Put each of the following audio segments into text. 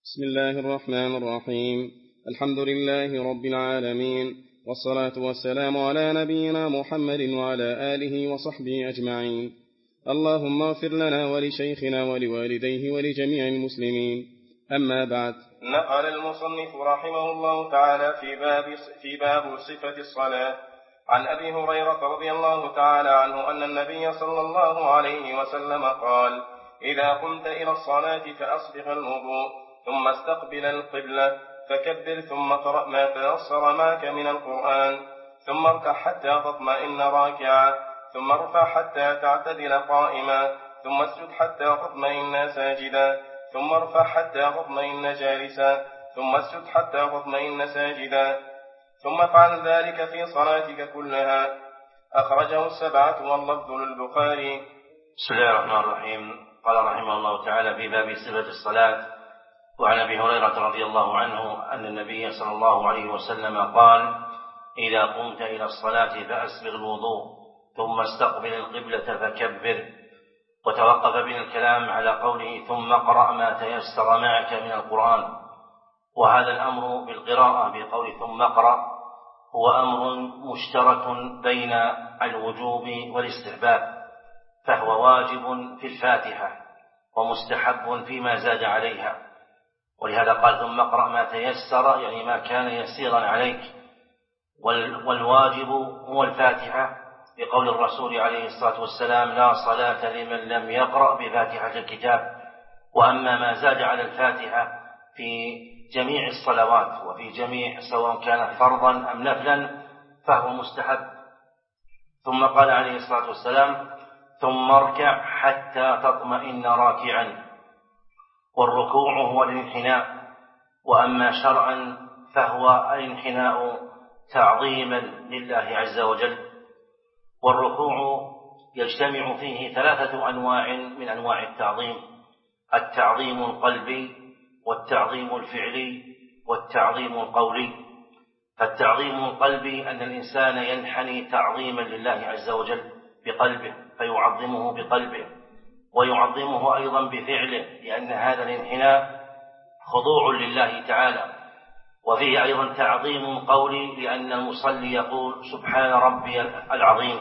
بسم الله الرحمن الرحيم. الحمد لله رب العالمين، والصلاة والسلام على نبينا محمد وعلى آله وصحبه أجمعين. اللهم اغفر لنا ولشيخنا ولوالديه ولجميع المسلمين. أما بعد، نقل المصنف رحمه الله تعالى في باب صفة الصلاة عن أبي هريرة رضي الله تعالى عنه أن النبي صلى الله عليه وسلم قال: إذا قمت إلى الصلاة فأسبغ الوضوء ثم استقبل القبلة فكبر ثم اقرأ ما تيسر معك من القرآن ثم اركع حتى تطمئن راكعا ثم ارفع حتى تعتدل قائما ثم اسجد حتى تطمئن ساجدا ثم ارفع حتى تطمئن جالسا ثم اسجد حتى تطمئن ساجدا ثم افعل ذلك في صلاتك كلها. أخرجه السبعة واللفظ للبخاري. بسم الله الرحمن الرحيم. قال رحمه الله تعالى في باب صفة الصلاة: وعن أبي هريرة رضي الله عنه أن النبي صلى الله عليه وسلم قال: إذا قمت إلى الصلاة فأسبغ الوضوء ثم استقبل القبلة فكبر. وتوقف بنا الكلام على قوله ثم اقرأ ما تيسر معك من القرآن. وهذا الأمر بالقراءة بقول ثم اقرأ هو أمر مشترك بين الوجوب والاستحباب، فهو واجب في الفاتحة ومستحب فيما زاد عليها، ولهذا قال ثم اقرأ ما تيسر، يعني ما كان يسيرا عليك. والواجب هو الفاتحة بقول الرسول عليه الصلاة والسلام: لا صلاة لمن لم يقرأ بفاتحة الكتاب. وأما ما زاد على الفاتحة في جميع الصلوات وفي جميع سواء كان فرضا أم نفلا فهو مستحب. ثم قال عليه الصلاة والسلام: ثم اركع حتى تطمئن راكعا. والركوع هو الانحناء، وأما شرعا فهو الانحناء تعظيما لله عز وجل. والركوع يجتمع فيه 3 أنواع من أنواع التعظيم: التعظيم القلبي والتعظيم الفعلي والتعظيم القولي. فالتعظيم القلبي أن الإنسان ينحني تعظيما لله عز وجل بقلبه فيعظمه بقلبه، ويعظمه أيضا بفعله، لأن هذا الانحناء خضوع لله تعالى. وفيه أيضا تعظيم قولي، لأن المصلي يقول سبحان ربي العظيم.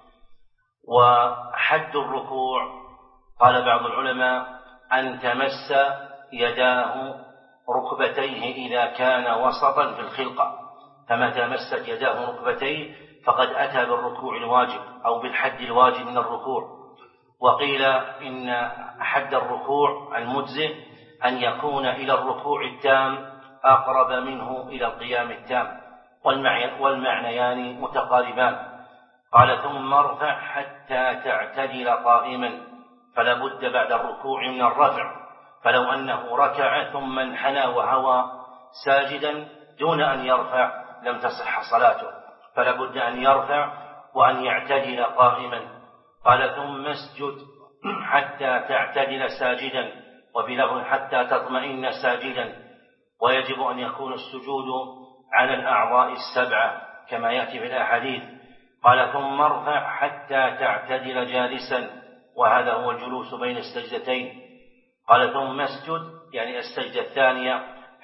وحد الركوع قال بعض العلماء أن تمس يداه ركبتيه إذا كان وسطا في الخلقة، فمتى مست يداه ركبتيه فقد أتى بالركوع الواجب أو بالحد الواجب من الركوع. وقيل إن حد الركوع المجزئ أن يكون إلى الركوع التام أقرب منه إلى القيام التام، والمعنيان متقاربان. قال ثم ارفع حتى تعتدل قائما، فلا بد بعد الركوع من الرفع، فلو أنه ركع ثم انحنى وهوى ساجدا دون أن يرفع لم تصح صلاته، فلا بد أن يرفع وأن يعتدل قائما. قال ثم اسجد حتى تعتدل ساجدا، وبلغ حتى تطمئن ساجدا. ويجب أن يكون السجود على الأعضاء 7 كما يأتي في الأحاديث. قال ثم ارفع حتى تعتدل جالسا، وهذا هو الجلوس بين السجدتين. قال ثم اسجد، يعني السجدة الثانية،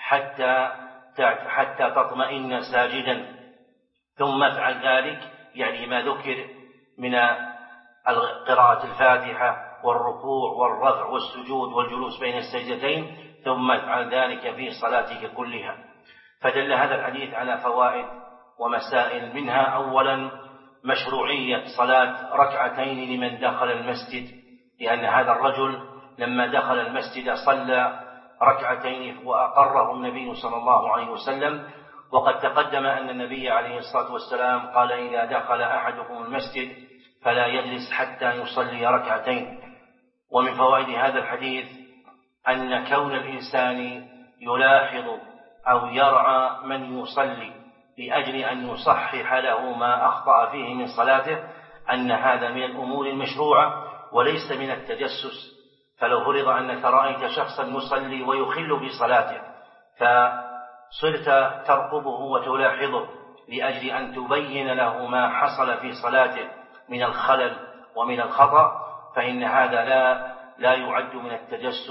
حتى تطمئن ساجدا. ثم افعل ذلك، يعني ما ذكر من قراءة الفاتحة والركوع والرفع والسجود والجلوس بين السجدتين، ثم افعل ذلك في صلاتك كلها. فدل هذا الحديث على فوائد ومسائل، منها أولا مشروعية صلاة ركعتين لمن دخل المسجد، لأن هذا الرجل لما دخل المسجد صلى ركعتين وأقره النبي صلى الله عليه وسلم. وقد تقدم أن النبي عليه الصلاة والسلام قال: إذا دخل أحدكم المسجد فلا يجلس حتى يصلي ركعتين. ومن فوائد هذا الحديث أن كون الإنسان يلاحظ أو يرعى من يصلي لأجل أن يصحح له ما أخطأ فيه من صلاته، أن هذا من الأمور المشروعة وليس من التجسس. فلو فرض أنك رأيت شخصا يصلي ويخل بصلاته فصرت ترقبه وتلاحظه لأجل أن تبين له ما حصل في صلاته من الخلل ومن الخطأ، فإن هذا لا يعد من التجسس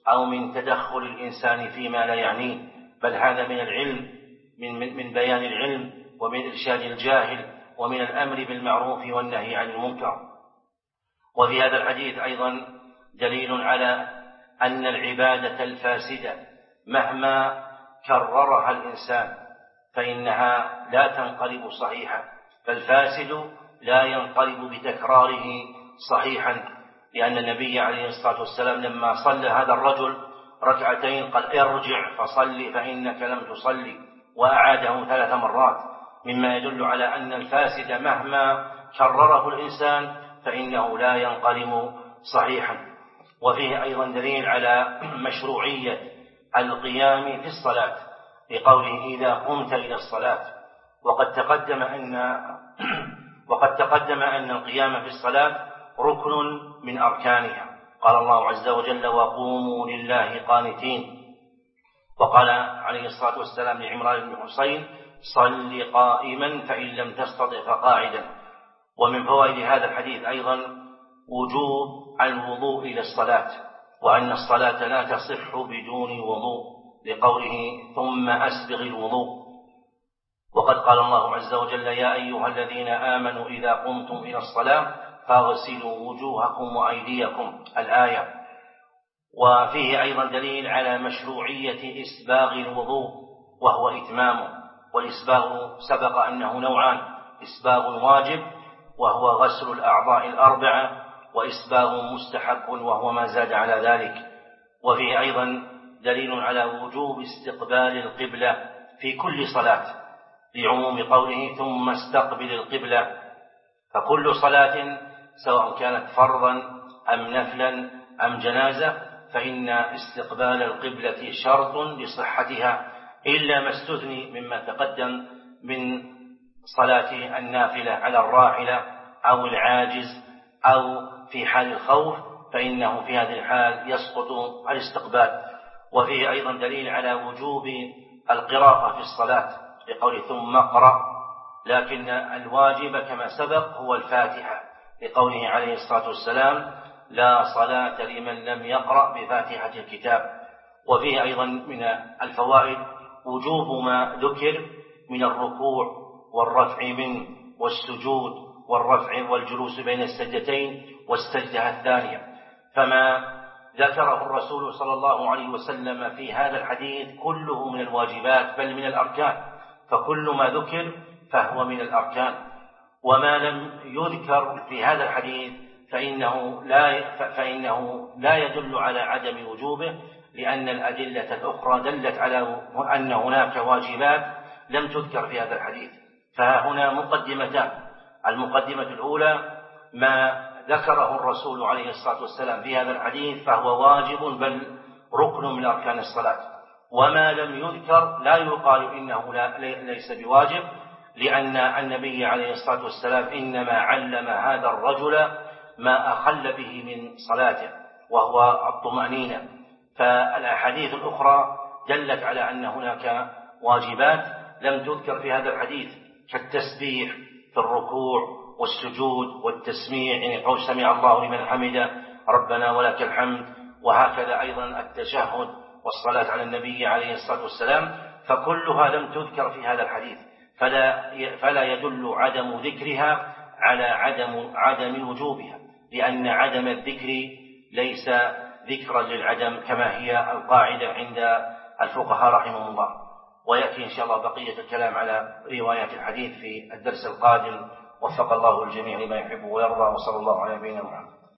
أو من تدخل الإنسان فيما لا يعنيه، بل هذا من العلم، من بيان العلم ومن إرشاد الجاهل ومن الأمر بالمعروف والنهي عن المنكر. وفي هذا الحديث أيضا دليل على أن العبادة الفاسدة مهما كررها الإنسان فإنها لا تنقلب صحيحة، فالفاسد لا ينقلب بتكراره صحيحا، لأن النبي عليه الصلاة والسلام لما صلى هذا الرجل ركعتين قال ارجع فصل فإنك لم تصلي، وأعاده 3 مرات، مما يدل على أن الفاسد مهما كرره الإنسان فإنه لا ينقلب صحيحا. وفيه أيضا دليل على مشروعية القيام في الصلاة لقوله إذا قمت إلى الصلاة، وقد تقدم أن القيام في الصلاة ركن من أركانها، قال الله عز وجل وقوموا لله قانتين، وقال عليه الصلاة والسلام لعمران بن حسين صل قائما فإن لم تستطع فقاعدا. ومن فوائد هذا الحديث أيضا وجوب الوضوء إلى الصلاة، وأن الصلاة لا تصح بدون وضوء، لقوله ثم أسبغ الوضوء. وقد قال الله عز وجل يا أيها الذين آمنوا إذا قمتم إلى الصلاة فاغسلوا وجوهكم وأيديكم، الآية. وفيه أيضا دليل على مشروعية إسباغ الوضوء وهو إتمامه، والإسباغ سبق أنه نوعان: إسباغ واجب وهو غسل الأعضاء ال4، وإسباغ مستحب وهو ما زاد على ذلك. وفيه أيضا دليل على وجوب استقبال القبلة في كل صلاة، لعموم قوله ثم استقبل القبلة، فكل صلاة سواء كانت فرضا أم نفلا أم جنازة فإن استقبال القبلة شرط لصحتها، إلا ما استثني مما تقدم من صلاة النافلة على الراحلة أو العاجز أو في حال الخوف، فإنه في هذه الحال يسقط الاستقبال. وفيه أيضا دليل على وجوب القراءة في الصلاة لقول ثم اقرأ، لكن الواجب كما سبق هو الفاتحة، لقوله عليه الصلاة والسلام لا صلاة لمن لم يقرأ بفاتحة الكتاب. وفيه أيضا من الفوائد وجوب ما ذكر من الركوع والرفع منه والسجود والرفع والجلوس بين السجدتين والسجدة الثانية، فما ذكره الرسول صلى الله عليه وسلم في هذا الحديث كله من الواجبات بل من الأركان، فكل ما ذكر فهو من الأركان. وما لم يذكر في هذا الحديث فإنه لا يدل على عدم وجوبه، لأن الأدلة الأخرى دلت على أن هناك واجبات لم تذكر في هذا الحديث. فهنا مقدمتان: المقدمة الأولى ما ذكره الرسول عليه الصلاة والسلام في هذا الحديث فهو واجب بل ركن من أركان الصلاة، وما لم يذكر لا يقال إنه ليس بواجب، لأن النبي عليه الصلاة والسلام إنما علم هذا الرجل ما أخل به من صلاته وهو الطمأنينة. فالأحاديث الأخرى دلت على أن هناك واجبات لم تذكر في هذا الحديث، كالتسبيح في الركوع والسجود والتسميع، يعني قول سمع الله لمن حمده ربنا ولك الحمد، وهكذا أيضا التشهد والصلاة على النبي عليه الصلاة والسلام، فكلها لم تذكر في هذا الحديث، فلا يدل عدم ذكرها على عدم وجوبها، لأن عدم الذكر ليس ذكرا للعدم كما هي القاعدة عند الفقهاء رحمهم الله. ويأتي إن شاء الله بقية الكلام على روايات الحديث في الدرس القادم. وفق الله الجميع لما يحب ويرضى، وصلى الله على نبينا محمد.